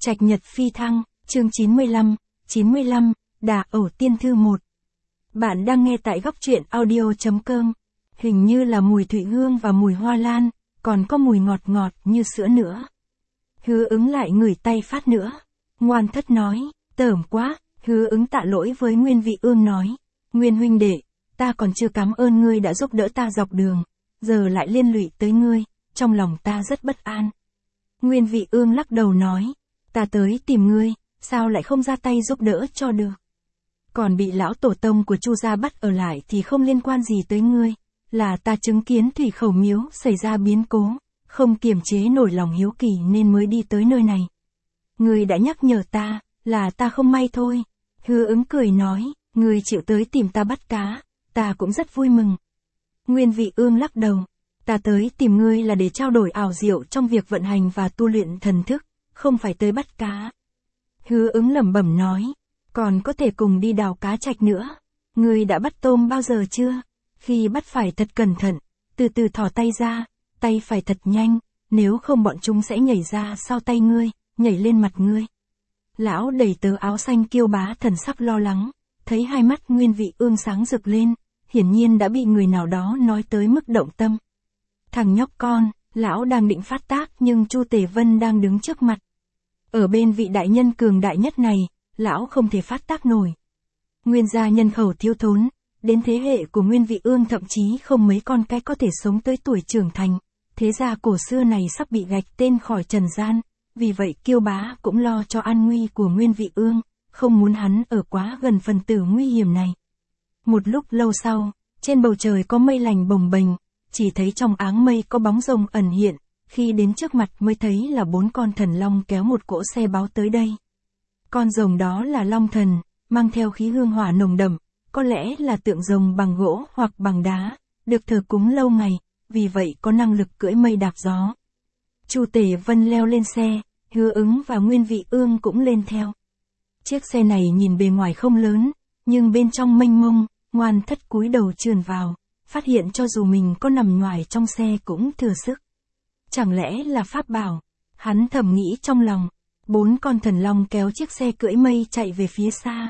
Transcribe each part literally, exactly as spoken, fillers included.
Trạch Nhật Phi Thăng, chương chín mươi lăm, chín mươi lăm, Đà Ẩu Tiên Thư một. Bạn đang nghe tại góc truyện audio.com. Hình như là mùi thụy hương và mùi hoa lan, còn có mùi ngọt ngọt như sữa nữa. Hứa Ứng lại ngửi tay phát nữa. Ngoan Thất nói, tởm quá. Hứa Ứng tạ lỗi với Nguyên Vị Ương nói, Nguyên huynh đệ, ta còn chưa cảm ơn ngươi đã giúp đỡ ta dọc đường, giờ lại liên lụy tới ngươi, trong lòng ta rất bất an. Nguyên Vị Ương lắc đầu nói, ta tới tìm ngươi, sao lại không ra tay giúp đỡ cho được. Còn bị lão tổ tông của Chu gia bắt ở lại thì không liên quan gì tới ngươi, là ta chứng kiến Thủy Khẩu Miếu xảy ra biến cố, không kiềm chế nổi lòng hiếu kỳ nên mới đi tới nơi này. Ngươi đã nhắc nhở ta, là ta không may thôi. Hứa Ứng cười nói, ngươi chịu tới tìm ta bắt cá, ta cũng rất vui mừng. Nguyên Vị Ương lắc đầu, ta tới tìm ngươi là để trao đổi ảo diệu trong việc vận hành và tu luyện thần thức, không phải tới bắt cá. Hứa Ứng lẩm bẩm nói, còn có thể cùng đi đào cá trạch nữa. Ngươi đã bắt tôm bao giờ chưa? Khi bắt phải thật cẩn thận, từ từ thò tay ra, tay phải thật nhanh, nếu không bọn chúng sẽ nhảy ra sau tay ngươi, nhảy lên mặt ngươi. Lão đầy tớ áo xanh kiêu bá thần sắc lo lắng, thấy hai mắt Nguyên Vị Ương sáng rực lên, hiển nhiên đã bị người nào đó nói tới mức động tâm. Thằng nhóc con, lão đang định phát tác nhưng Chu Tề Vân đang đứng trước mặt. Ở bên vị đại nhân cường đại nhất này, lão không thể phát tác nổi. Nguyên gia nhân khẩu thiếu thốn, đến thế hệ của Nguyên Vị Ương thậm chí không mấy con cái có thể sống tới tuổi trưởng thành. Thế gia cổ xưa này sắp bị gạch tên khỏi trần gian, vì vậy Kiêu Bá cũng lo cho an nguy của Nguyên Vị Ương, không muốn hắn ở quá gần phần tử nguy hiểm này. Một lúc lâu sau, trên bầu trời có mây lành bồng bềnh, chỉ thấy trong áng mây có bóng rồng ẩn hiện, khi đến trước mặt mới thấy là bốn con thần long kéo một cỗ xe báo tới đây. Con rồng đó là long thần, mang theo khí hương hỏa nồng đậm, có lẽ là tượng rồng bằng gỗ hoặc bằng đá, được thờ cúng lâu ngày, vì vậy có năng lực cưỡi mây đạp gió. Chu Tề Vân leo lên xe, Hứa Ứng và Nguyên Vị Ương cũng lên theo. Chiếc xe này nhìn bề ngoài không lớn, nhưng bên trong mênh mông, Ngoan Thất cúi đầu trườn vào, phát hiện cho dù mình có nằm ngoài trong xe cũng thừa sức. Chẳng lẽ là pháp bảo? Hắn thầm nghĩ trong lòng. Bốn con thần long kéo chiếc xe cưỡi mây chạy về phía xa.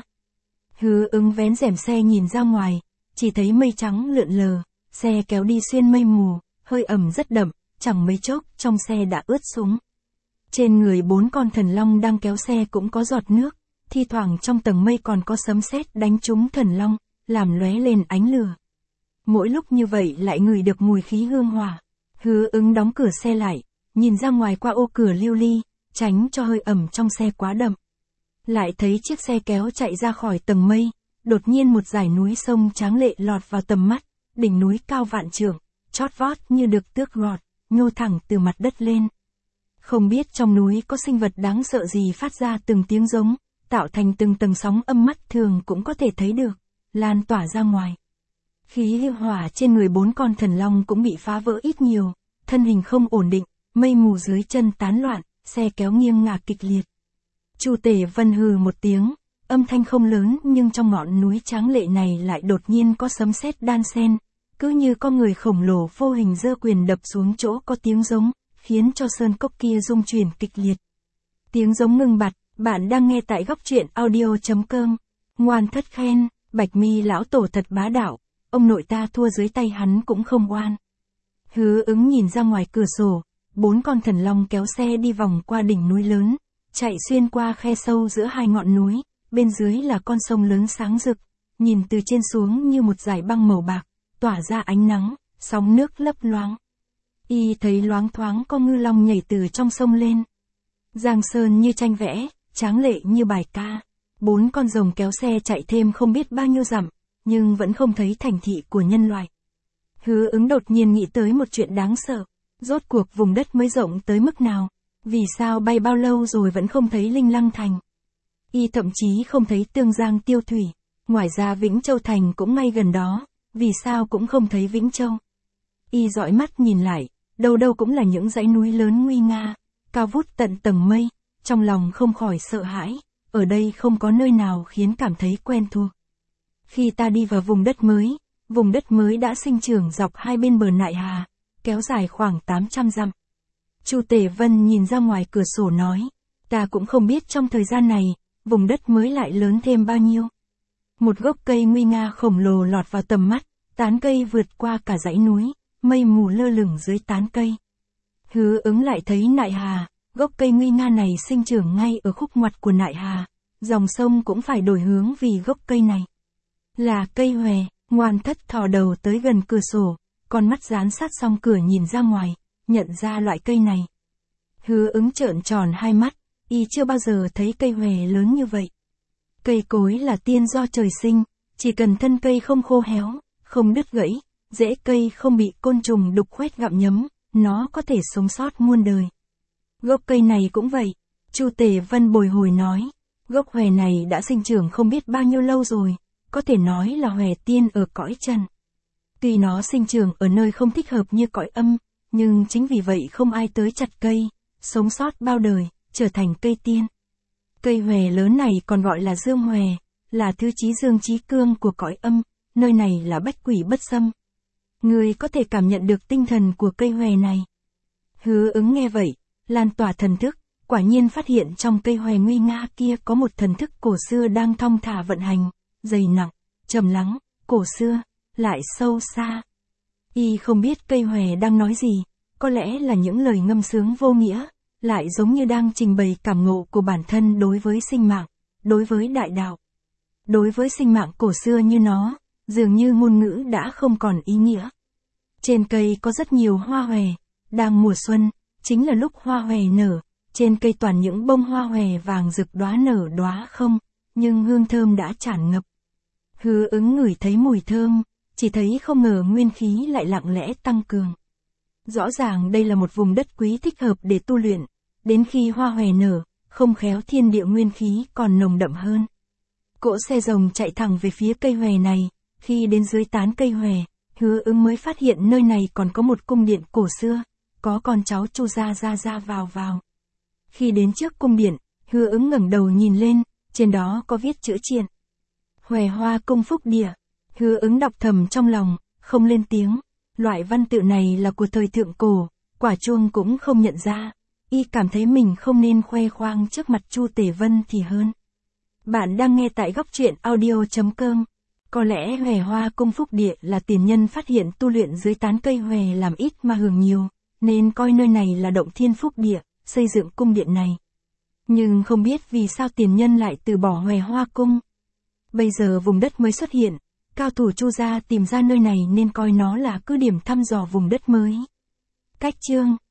Hứa Ứng vén rèm xe nhìn ra ngoài, chỉ thấy mây trắng lượn lờ, xe kéo đi xuyên mây mù, hơi ẩm rất đậm, chẳng mấy chốc trong xe đã ướt sũng. Trên người bốn con thần long đang kéo xe cũng có giọt nước, thi thoảng trong tầng mây còn có sấm sét đánh trúng thần long, làm lóe lên ánh lửa. Mỗi lúc như vậy lại ngửi được mùi khí hương hỏa. Hứa Ứng đóng cửa xe lại, nhìn ra ngoài qua ô cửa lưu ly, tránh cho hơi ẩm trong xe quá đậm. Lại thấy chiếc xe kéo chạy ra khỏi tầng mây, đột nhiên một dải núi sông tráng lệ lọt vào tầm mắt, đỉnh núi cao vạn trượng, chót vót như được tước gọt, nhô thẳng từ mặt đất lên. Không biết trong núi có sinh vật đáng sợ gì phát ra từng tiếng giống, tạo thành từng tầng sóng âm mắt thường cũng có thể thấy được, lan tỏa ra ngoài. Khí hương hỏa trên người bốn con thần long cũng bị phá vỡ ít nhiều, thân hình không ổn định, mây mù dưới chân tán loạn, xe kéo nghiêng ngả kịch liệt. Chu Tề Vân hừ một tiếng, âm thanh không lớn nhưng trong ngọn núi tráng lệ này lại đột nhiên có sấm sét đan xen, cứ như con người khổng lồ vô hình giơ quyền đập xuống chỗ có tiếng giống, khiến cho sơn cốc kia rung chuyển kịch liệt. Tiếng giống ngưng bặt, bạn đang nghe tại góc truyện audio.com. Ngoan Thất khen, Bạch Mi lão tổ thật bá đạo, ông nội ta thua dưới tay hắn cũng không oan. Hứa Ứng nhìn ra ngoài cửa sổ, bốn con thần long kéo xe đi vòng qua đỉnh núi lớn, chạy xuyên qua khe sâu giữa hai ngọn núi, bên dưới là con sông lớn sáng rực, nhìn từ trên xuống như một dải băng màu bạc, tỏa ra ánh nắng, sóng nước lấp loáng. Y thấy loáng thoáng có ngư long nhảy từ trong sông lên. Giang sơn như tranh vẽ, tráng lệ như bài ca. Bốn con rồng kéo xe chạy thêm không biết bao nhiêu dặm, nhưng vẫn không thấy thành thị của nhân loại. Hứa Ứng đột nhiên nghĩ tới một chuyện đáng sợ. Rốt cuộc vùng đất mới rộng tới mức nào? Vì sao bay bao lâu rồi vẫn không thấy Linh Lăng Thành? Y thậm chí không thấy Tương Giang Tiêu Thủy. Ngoài ra Vĩnh Châu Thành cũng ngay gần đó. Vì sao cũng không thấy Vĩnh Châu? Y dõi mắt nhìn lại, đâu đâu cũng là những dãy núi lớn nguy nga, cao vút tận tầng mây. Trong lòng không khỏi sợ hãi. Ở đây không có nơi nào khiến cảm thấy quen thuộc. Khi ta đi vào vùng đất mới, vùng đất mới đã sinh trưởng dọc hai bên bờ Nại Hà, kéo dài khoảng tám trăm dặm. Chu Tề Vân nhìn ra ngoài cửa sổ nói, Ta cũng không biết trong thời gian này, vùng đất mới lại lớn thêm bao nhiêu. Một gốc cây nguy nga khổng lồ lọt vào tầm mắt, tán cây vượt qua cả dãy núi, mây mù lơ lửng dưới tán cây. Hứa Ứng lại thấy nại hà, gốc cây nguy nga này sinh trưởng ngay ở khúc ngoặt của nại hà, dòng sông cũng phải đổi hướng vì gốc cây này. Là cây hòe, Ngoan Thất thò đầu tới gần cửa sổ, con mắt dán sát song cửa nhìn ra ngoài, nhận ra loại cây này. Hứa Ứng trợn tròn hai mắt, y chưa bao giờ thấy cây hòe lớn như vậy. Cây cối là tiên do trời sinh, chỉ cần thân cây không khô héo, không đứt gãy, rễ cây không bị côn trùng đục khoét gặm nhấm, nó có thể sống sót muôn đời. Gốc cây này cũng vậy, Chu Tề Vân bồi hồi nói, gốc hòe này đã sinh trưởng không biết bao nhiêu lâu rồi, có thể nói là hòe tiên ở cõi trần. Tuy nó sinh trưởng ở nơi không thích hợp như cõi âm, nhưng chính vì vậy không ai tới chặt cây, sống sót bao đời, trở thành cây tiên. Cây hòe lớn này còn gọi là dương hòe, là thứ chí dương chí cương của cõi âm, nơi này là bách quỷ bất xâm. Người có thể cảm nhận được tinh thần của cây hòe này. Hứa Ứng nghe vậy, lan tỏa thần thức, quả nhiên phát hiện trong cây hòe nguy nga kia có một thần thức cổ xưa đang thong thả vận hành, dày nặng, trầm lắng, cổ xưa, lại sâu xa. Y không biết cây hòe đang nói gì, có lẽ là những lời ngâm sướng vô nghĩa, lại giống như đang trình bày cảm ngộ của bản thân đối với sinh mạng, đối với đại đạo. Đối với sinh mạng cổ xưa như nó, dường như ngôn ngữ đã không còn ý nghĩa. Trên cây có rất nhiều hoa hòe, đang mùa xuân, chính là lúc hoa hòe nở, trên cây toàn những bông hoa hòe vàng rực đóa nở đóa không, nhưng hương thơm đã tràn ngập. Hứa Ứng ngửi thấy mùi thơm, chỉ thấy không ngờ nguyên khí lại lặng lẽ tăng cường. Rõ ràng đây là một vùng đất quý thích hợp để tu luyện, đến khi hoa hòe nở, không khéo thiên địa nguyên khí còn nồng đậm hơn. Cỗ xe rồng chạy thẳng về phía cây hòe này, khi đến dưới tán cây hòe, Hứa Ứng mới phát hiện nơi này còn có một cung điện cổ xưa, có con cháu Chu gia ra ra vào vào. Khi đến trước cung điện, Hứa Ứng ngẩng đầu nhìn lên, trên đó có viết chữ triện. Hòe Hoa Cung Phúc Địa. Hứa Ứng đọc thầm trong lòng, không lên tiếng. Loại văn tự này là của thời thượng cổ, quả chuông cũng không nhận ra. Y cảm thấy mình không nên khoe khoang trước mặt Chu Tề Vân thì hơn. Bạn đang nghe tại góc truyện audio chấm com. Có lẽ hòe Hoa Cung Phúc Địa là tiền nhân phát hiện tu luyện dưới tán cây hòe làm ít mà hưởng nhiều, nên coi nơi này là động thiên phúc địa, xây dựng cung điện này. Nhưng không biết vì sao tiền nhân lại từ bỏ hòe Hoa Cung. Bây giờ vùng đất mới xuất hiện, cao thủ Chu gia tìm ra nơi này nên coi nó là cứ điểm thăm dò vùng đất mới. Cách chương